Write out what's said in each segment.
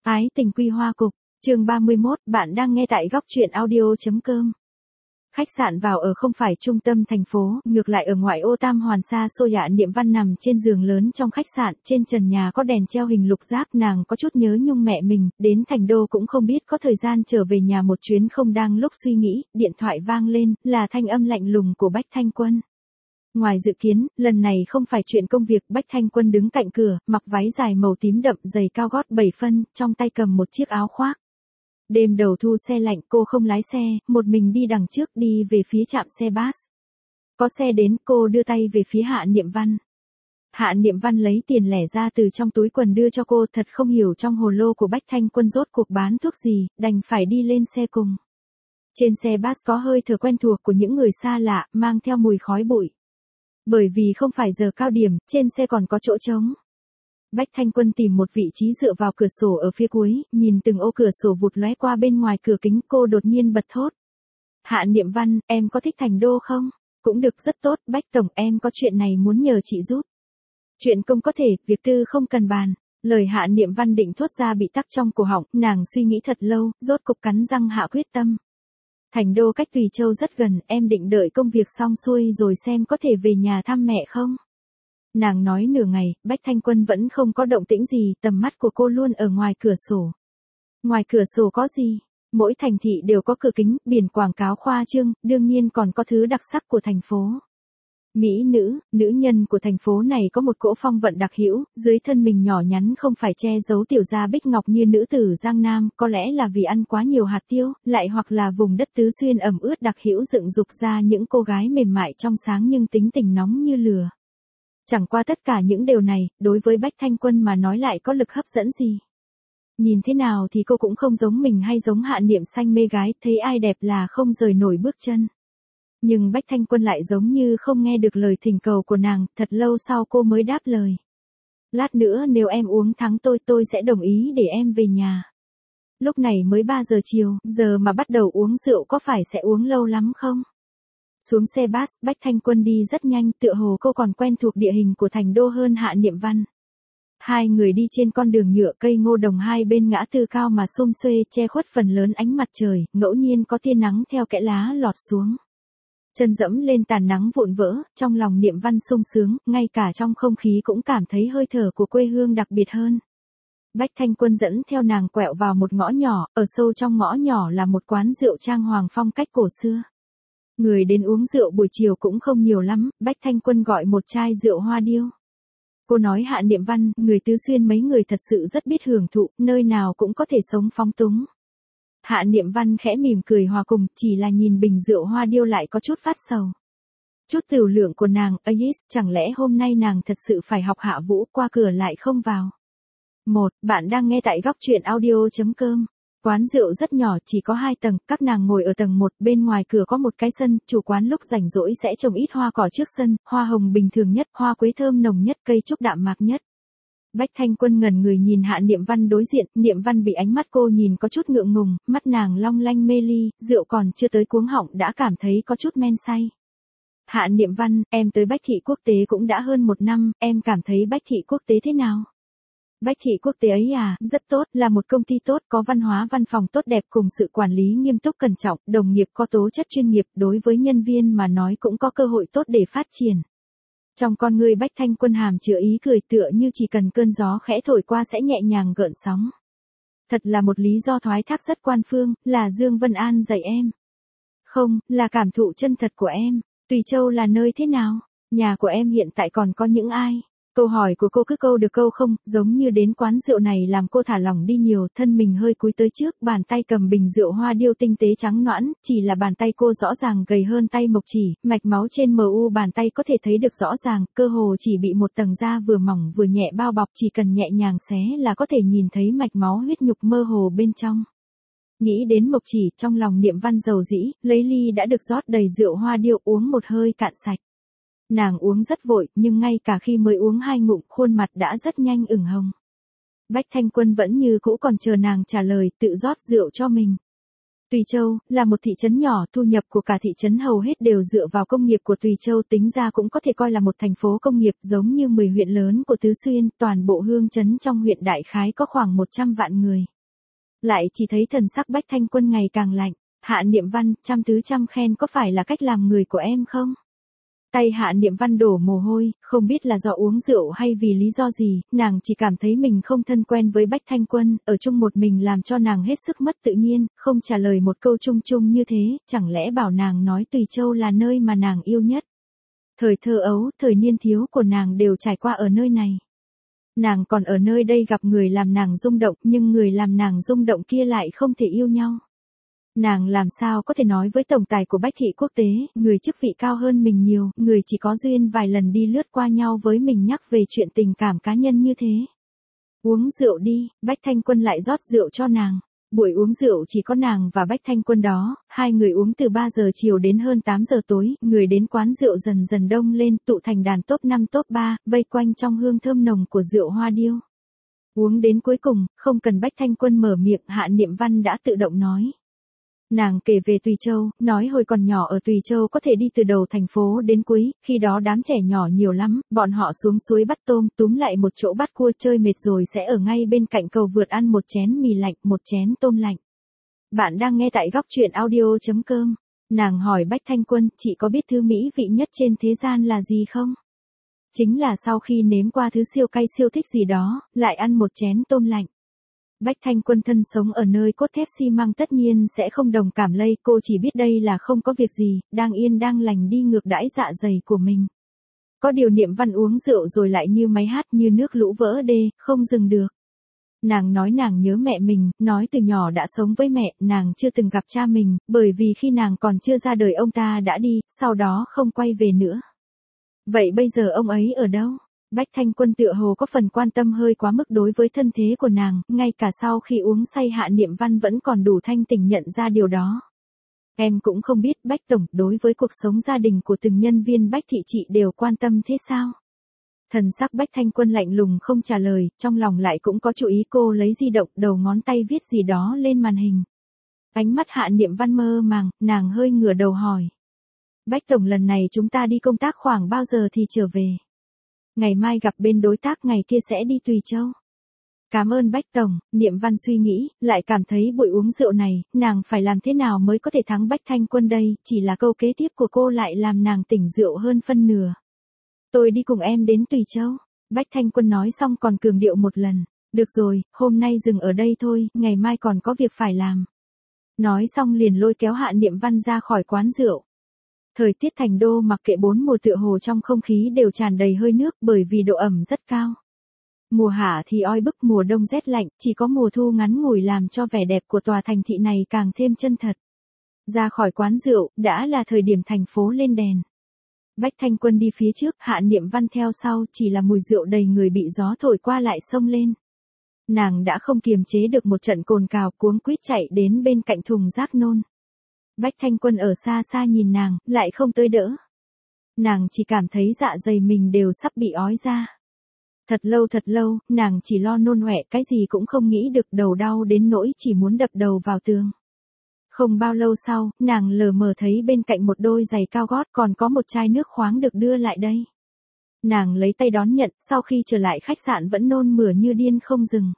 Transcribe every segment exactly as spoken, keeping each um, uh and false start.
Ái tình quy hoa cục, chương ba mươi mốt, bạn đang nghe tại góc truyện audio.com. Khách sạn vào ở không phải trung tâm thành phố, ngược lại ở ngoại ô Tam Hoàn xa xôi. Hạ Niệm Văn nằm trên giường lớn trong khách sạn, trên trần nhà có đèn treo hình lục giác. Nàng có chút nhớ nhung mẹ mình, đến thành đô cũng không biết có thời gian trở về nhà một chuyến không. Đang lúc suy nghĩ, điện thoại vang lên, là thanh âm lạnh lùng của Bách Thanh Quân. Ngoài dự kiến, lần này không phải chuyện công việc. Bách Thanh Quân đứng cạnh cửa, mặc váy dài màu tím đậm, giày cao gót bảy phân, trong tay cầm một chiếc áo khoác. Đêm đầu thu xe lạnh, cô không lái xe, một mình đi đằng trước, đi về phía trạm xe bus. Có xe đến, cô đưa tay về phía Hạ Niệm Văn. Hạ Niệm Văn lấy tiền lẻ ra từ trong túi quần đưa cho cô, thật không hiểu trong hồ lô của Bách Thanh Quân rốt cuộc bán thuốc gì, đành phải đi lên xe cùng. Trên xe bus có hơi thở quen thuộc của những người xa lạ, mang theo mùi khói bụi. Bởi vì không phải giờ cao điểm, trên xe còn có chỗ trống. Bách Thanh Quân tìm một vị trí dựa vào cửa sổ ở phía cuối, nhìn từng ô cửa sổ vụt lóe qua bên ngoài cửa kính, cô đột nhiên bật thốt. Hạ Niệm Văn, em có thích thành đô không? Cũng được, rất tốt, Bách Tổng, em có chuyện này muốn nhờ chị giúp. Chuyện công có thể, việc tư không cần bàn. Lời Hạ Niệm Văn định thốt ra bị tắc trong cổ họng, nàng suy nghĩ thật lâu, rốt cục cắn răng hạ quyết tâm. Thành đô cách Tùy Châu rất gần, em định đợi công việc xong xuôi rồi xem có thể về nhà thăm mẹ không? Nàng nói nửa ngày, Bách Thanh Quân vẫn không có động tĩnh gì, tầm mắt của cô luôn ở ngoài cửa sổ. Ngoài cửa sổ có gì? Mỗi thành thị đều có cửa kính, biển quảng cáo khoa trương, đương nhiên còn có thứ đặc sắc của thành phố. Mỹ nữ, nữ nhân của thành phố này có một cỗ phong vận đặc hữu, dưới thân mình nhỏ nhắn không phải che giấu tiểu gia bích ngọc như nữ tử Giang Nam, có lẽ là vì ăn quá nhiều hạt tiêu, lại hoặc là vùng đất Tứ Xuyên ẩm ướt đặc hữu dựng dục ra những cô gái mềm mại trong sáng nhưng tính tình nóng như lửa. Chẳng qua tất cả những điều này, đối với Bách Thanh Quân mà nói lại có lực hấp dẫn gì. Nhìn thế nào thì cô cũng không giống mình hay giống Hạ Niệm Xanh mê gái, thấy ai đẹp là không rời nổi bước chân. Nhưng Bách Thanh Quân lại giống như không nghe được lời thỉnh cầu của nàng, thật lâu sau cô mới đáp lời. Lát nữa nếu em uống thắng tôi tôi sẽ đồng ý để em về nhà. Lúc này mới ba giờ chiều, giờ mà bắt đầu uống rượu có phải sẽ uống lâu lắm không? Xuống xe bus, Bách Thanh Quân đi rất nhanh, tựa hồ cô còn quen thuộc địa hình của thành đô hơn Hạ Niệm Văn. Hai người đi trên con đường nhựa, cây ngô đồng hai bên ngã tư cao mà xum xuê, che khuất phần lớn ánh mặt trời, ngẫu nhiên có tia nắng theo kẽ lá lọt xuống. Chân dẫm lên tàn nắng vụn vỡ, trong lòng Niệm Văn sung sướng, ngay cả trong không khí cũng cảm thấy hơi thở của quê hương đặc biệt hơn. Bách Thanh Quân dẫn theo nàng quẹo vào một ngõ nhỏ, ở sâu trong ngõ nhỏ là một quán rượu trang hoàng phong cách cổ xưa. Người đến uống rượu buổi chiều cũng không nhiều lắm, Bách Thanh Quân gọi một chai rượu hoa điêu. Cô nói Hạ Niệm Văn, người Tứ Xuyên mấy người thật sự rất biết hưởng thụ, nơi nào cũng có thể sống phóng túng. Hạ Niệm Văn khẽ mỉm cười hòa cùng, chỉ là nhìn bình rượu hoa điêu lại có chút phát sầu. Chút tiểu lượng của nàng, Ais, chẳng lẽ hôm nay nàng thật sự phải học Hạ Vũ, qua cửa lại không vào. Một, bạn đang nghe tại góc truyện audio.com. Quán rượu rất nhỏ, chỉ có hai tầng, các nàng ngồi ở tầng một, bên ngoài cửa có một cái sân, chủ quán lúc rảnh rỗi sẽ trồng ít hoa cỏ trước sân, hoa hồng bình thường nhất, hoa quế thơm nồng nhất, cây trúc đạm mạc nhất. Bách Thanh Quân ngẩn người nhìn Hạ Niệm Văn đối diện, Niệm Văn bị ánh mắt cô nhìn có chút ngượng ngùng, mắt nàng long lanh mê ly, rượu còn chưa tới cuống họng đã cảm thấy có chút men say. Hạ Niệm Văn, em tới Bách Thị Quốc tế cũng đã hơn một năm, em cảm thấy Bách Thị Quốc tế thế nào? Bách Thị Quốc tế ấy à, rất tốt, là một công ty tốt, có văn hóa văn phòng tốt đẹp cùng sự quản lý nghiêm túc cẩn trọng, đồng nghiệp có tố chất chuyên nghiệp, đối với nhân viên mà nói cũng có cơ hội tốt để phát triển. Trong con người Bách Thanh Quân hàm chứa ý cười tựa như chỉ cần cơn gió khẽ thổi qua sẽ nhẹ nhàng gợn sóng. Thật là một lý do thoái thác rất quan phương, là Dương Vân An dạy em. Không, là cảm thụ chân thật của em. Tùy Châu là nơi thế nào? Nhà của em hiện tại còn có những ai? Câu hỏi của cô cứ câu được câu không, giống như đến quán rượu này làm cô thả lỏng đi nhiều, thân mình hơi cúi tới trước, bàn tay cầm bình rượu hoa điêu tinh tế trắng nõn, chỉ là bàn tay cô rõ ràng gầy hơn tay Mộc Chỉ, mạch máu trên mờ u bàn tay có thể thấy được rõ ràng, cơ hồ chỉ bị một tầng da vừa mỏng vừa nhẹ bao bọc, chỉ cần nhẹ nhàng xé là có thể nhìn thấy mạch máu huyết nhục mơ hồ bên trong. Nghĩ đến Mộc Chỉ, trong lòng Niệm Văn dầu dĩ, lấy ly đã được rót đầy rượu hoa điêu uống một hơi cạn sạch. Nàng uống rất vội, nhưng ngay cả khi mới uống hai ngụm, khuôn mặt đã rất nhanh ửng hồng. Bách Thanh Quân vẫn như cũ còn chờ nàng trả lời, tự rót rượu cho mình. Tùy Châu, là một thị trấn nhỏ, thu nhập của cả thị trấn hầu hết đều dựa vào công nghiệp của Tùy Châu, tính ra cũng có thể coi là một thành phố công nghiệp giống như mười huyện lớn của Tứ Xuyên, toàn bộ hương trấn trong huyện đại khái có khoảng một trăm vạn người. Lại chỉ thấy thần sắc Bách Thanh Quân ngày càng lạnh. Hạ Niệm Văn, trăm thứ trăm khen có phải là cách làm người của em không? Tay Hạ Niệm Văn đổ mồ hôi, không biết là do uống rượu hay vì lý do gì, nàng chỉ cảm thấy mình không thân quen với Bách Thanh Quân, ở chung một mình làm cho nàng hết sức mất tự nhiên, không trả lời một câu chung chung như thế, chẳng lẽ bảo nàng nói Tùy Châu là nơi mà nàng yêu nhất. Thời thơ ấu, thời niên thiếu của nàng đều trải qua ở nơi này. Nàng còn ở nơi đây gặp người làm nàng rung động, nhưng người làm nàng rung động kia lại không thể yêu nhau. Nàng làm sao có thể nói với tổng tài của Bách Thị Quốc tế, người chức vị cao hơn mình nhiều, người chỉ có duyên vài lần đi lướt qua nhau với mình nhắc về chuyện tình cảm cá nhân như thế. Uống rượu đi, Bách Thanh Quân lại rót rượu cho nàng. Buổi uống rượu chỉ có nàng và Bách Thanh Quân đó, hai người uống từ ba giờ chiều đến hơn tám giờ tối, người đến quán rượu dần dần đông lên, tụ thành đàn top năm top ba, vây quanh trong hương thơm nồng của rượu hoa điêu. Uống đến cuối cùng, không cần Bách Thanh Quân mở miệng, Hạ Niệm Văn đã tự động nói. Nàng kể về Tùy Châu, nói hồi còn nhỏ ở Tùy Châu có thể đi từ đầu thành phố đến cuối, khi đó đám trẻ nhỏ nhiều lắm, bọn họ xuống suối bắt tôm, túm lại một chỗ bắt cua chơi mệt rồi sẽ ở ngay bên cạnh cầu vượt ăn một chén mì lạnh, một chén tôm lạnh. Bạn đang nghe tại góc truyện audio.com. Nàng hỏi Bách Thanh Quân, chị có biết thứ mỹ vị nhất trên thế gian là gì không? Chính là sau khi nếm qua thứ siêu cay siêu thích gì đó, lại ăn một chén tôm lạnh. Bách Thanh Quân thân sống ở nơi cốt thép xi măng tất nhiên sẽ không đồng cảm lây, cô chỉ biết đây là không có việc gì, đang yên đang lành đi ngược đãi dạ dày của mình. Có điều Niệm Văn uống rượu rồi lại như máy hát như nước lũ vỡ đê, không dừng được. Nàng nói nàng nhớ mẹ mình, nói từ nhỏ đã sống với mẹ, nàng chưa từng gặp cha mình, bởi vì khi nàng còn chưa ra đời ông ta đã đi, sau đó không quay về nữa. Vậy bây giờ ông ấy ở đâu? Bách Thanh Quân tựa hồ có phần quan tâm hơi quá mức đối với thân thế của nàng, ngay cả sau khi uống say Hạ Niệm Văn vẫn còn đủ thanh tỉnh nhận ra điều đó. Em cũng không biết Bách Tổng đối với cuộc sống gia đình của từng nhân viên Bách Thị chị đều quan tâm thế sao? Thần sắc Bách Thanh Quân lạnh lùng không trả lời, trong lòng lại cũng có chú ý, cô lấy di động đầu ngón tay viết gì đó lên màn hình. Ánh mắt Hạ Niệm Văn mơ màng, nàng hơi ngửa đầu hỏi. Bách Tổng lần này chúng ta đi công tác khoảng bao giờ thì trở về? Ngày mai gặp bên đối tác, ngày kia sẽ đi Tùy Châu. Cảm ơn Bách Tổng, Niệm Văn suy nghĩ, lại cảm thấy buổi uống rượu này, nàng phải làm thế nào mới có thể thắng Bách Thanh Quân đây, chỉ là câu kế tiếp của cô lại làm nàng tỉnh rượu hơn phân nửa. Tôi đi cùng em đến Tùy Châu. Bách Thanh Quân nói xong còn cường điệu một lần. Được rồi, hôm nay dừng ở đây thôi, ngày mai còn có việc phải làm. Nói xong liền lôi kéo Hạ Niệm Văn ra khỏi quán rượu. Thời tiết thành đô mặc kệ bốn mùa tựa hồ trong không khí đều tràn đầy hơi nước bởi vì độ ẩm rất cao. Mùa hạ thì oi bức, mùa đông rét lạnh, chỉ có mùa thu ngắn ngủi làm cho vẻ đẹp của tòa thành thị này càng thêm chân thật. Ra khỏi quán rượu, đã là thời điểm thành phố lên đèn. Bách Thanh Quân đi phía trước, Hạ Niệm Văn theo sau, chỉ là mùi rượu đầy người bị gió thổi qua lại xông lên. Nàng đã không kiềm chế được một trận cồn cào, cuống quýt chạy đến bên cạnh thùng rác nôn. Bách Thanh Quân ở xa xa nhìn nàng, lại không tới đỡ. Nàng chỉ cảm thấy dạ dày mình đều sắp bị ói ra. Thật lâu thật lâu, nàng chỉ lo nôn ọe, cái gì cũng không nghĩ được, đầu đau đến nỗi chỉ muốn đập đầu vào tường. Không bao lâu sau, nàng lờ mờ thấy bên cạnh một đôi giày cao gót còn có một chai nước khoáng được đưa lại đây. Nàng lấy tay đón nhận, sau khi trở lại khách sạn vẫn nôn mửa như điên không dừng.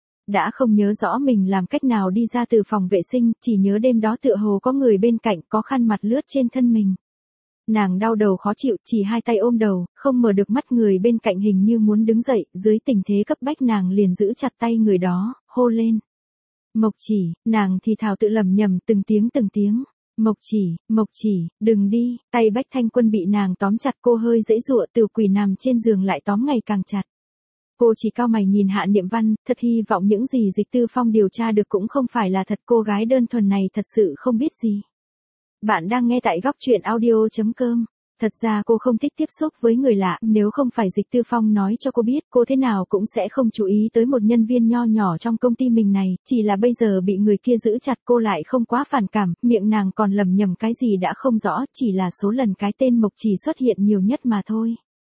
Đã không nhớ rõ mình làm cách nào đi ra từ phòng vệ sinh, chỉ nhớ đêm đó tựa hồ có người bên cạnh, có khăn mặt lướt trên thân mình. Nàng đau đầu khó chịu, chỉ hai tay ôm đầu, không mở được mắt, người bên cạnh hình như muốn đứng dậy, dưới tình thế cấp bách nàng liền giữ chặt tay người đó, hô lên. Mộc Chỉ, nàng thì thào tự lẩm nhẩm từng tiếng từng tiếng. Mộc Chỉ, Mộc Chỉ, đừng đi, tay Bách Thanh Quân bị nàng tóm chặt, cô hơi giãy giụa, Tiểu Quỷ nằm trên giường lại tóm ngày càng chặt. Cô chỉ cau mày nhìn Hạ Niệm Văn, thật hy vọng những gì Dịch Tư Phong điều tra được cũng không phải là thật, cô gái đơn thuần này thật sự không biết gì. Bạn đang nghe tại góc truyện audio.com. Thật ra cô không thích tiếp xúc với người lạ, nếu không phải Dịch Tư Phong nói cho cô biết, cô thế nào cũng sẽ không chú ý tới một nhân viên nho nhỏ trong công ty mình này, chỉ là bây giờ bị người kia giữ chặt cô lại không quá phản cảm, miệng nàng còn lầm nhầm cái gì đã không rõ, chỉ là số lần cái tên Mộc Chỉ xuất hiện nhiều nhất mà thôi.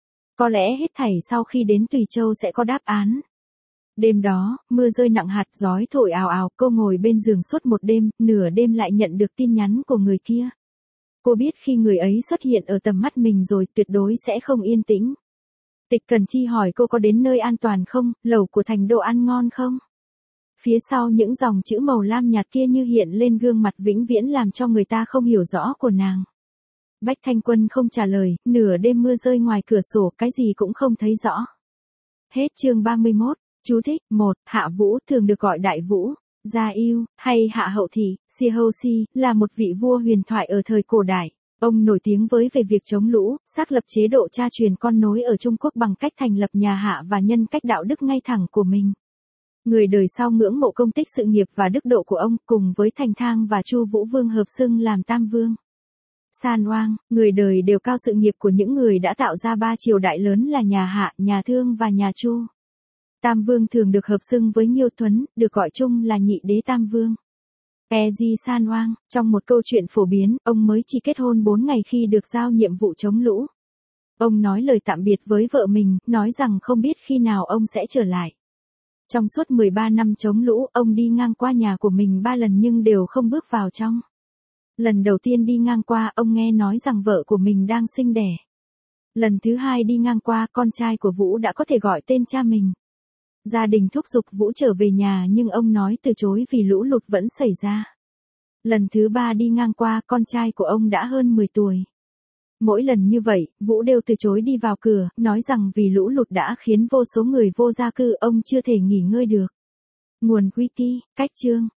Có lẽ hết thảy sau khi đến Tùy Châu sẽ có đáp án. Đêm đó, mưa rơi nặng hạt, gió thổi ào ào, cô ngồi bên giường suốt một đêm, nửa đêm lại nhận được tin nhắn của người kia. Cô biết khi người ấy xuất hiện ở tầm mắt mình rồi tuyệt đối sẽ không yên tĩnh. Tịch Cần Chi hỏi cô có đến nơi an toàn không, lẩu của thành Đô ăn ngon không? Phía sau những dòng chữ màu lam nhạt kia như hiện lên gương mặt vĩnh viễn làm cho người ta không hiểu rõ của nàng. Bách Thanh Quân không trả lời, nửa đêm mưa rơi ngoài cửa sổ, cái gì cũng không thấy rõ. Hết chương ba mươi mốt. Chú thích. một. Hạ Vũ, thường được gọi Đại Vũ, Gia Yêu, hay Hạ Hậu Thị, Sihosi, là một vị vua huyền thoại ở thời cổ đại. Ông nổi tiếng với về việc chống lũ, xác lập chế độ cha truyền con nối ở Trung Quốc bằng cách thành lập nhà Hạ và nhân cách đạo đức ngay thẳng của mình. Người đời sau ngưỡng mộ công tích sự nghiệp và đức độ của ông, cùng với Thành Thang và Chu Vũ Vương hợp xưng làm Tam Vương. San Oang, người đời đều cao sự nghiệp của những người đã tạo ra ba triều đại lớn là nhà Hạ, nhà Thương và nhà Chu. Tam Vương thường được hợp xưng với Nhiêu Tuấn, được gọi chung là Nhị Đế Tam Vương. Eji San Oang, trong một câu chuyện phổ biến, ông mới chỉ kết hôn bốn ngày khi được giao nhiệm vụ chống lũ. Ông nói lời tạm biệt với vợ mình, nói rằng không biết khi nào ông sẽ trở lại. Trong suốt mười ba năm chống lũ, ông đi ngang qua nhà của mình ba lần nhưng đều không bước vào trong. Lần đầu tiên đi ngang qua, ông nghe nói rằng vợ của mình đang sinh đẻ. Lần thứ hai đi ngang qua, con trai của Vũ đã có thể gọi tên cha mình. Gia đình thúc giục Vũ trở về nhà nhưng ông nói từ chối vì lũ lụt vẫn xảy ra. Lần thứ ba đi ngang qua, con trai của ông đã hơn mười tuổi. Mỗi lần như vậy, Vũ đều từ chối đi vào cửa, nói rằng vì lũ lụt đã khiến vô số người vô gia cư, ông chưa thể nghỉ ngơi được. Nguồn Wiki, cách chương.